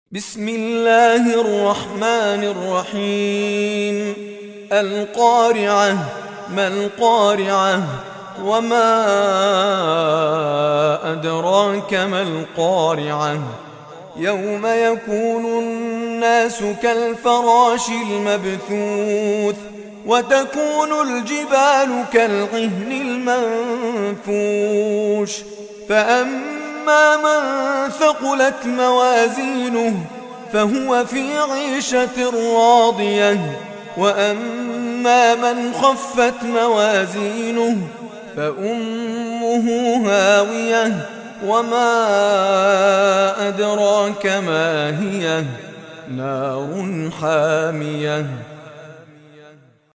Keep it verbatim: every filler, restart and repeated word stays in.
بسم الله الرحمن الرحيم. القارعة، ما القارعة؟ وما أدراك ما القارعة؟ يوم يكون الناس كالفراش المبثوث وتكون الجبال كالعهن المنفوش. فأما من ثقلت موازينه فهو في عيشة راضية، وأما من خفت موازينه فأمه هاوية، وما أدراك ما هي؟ نار حامية.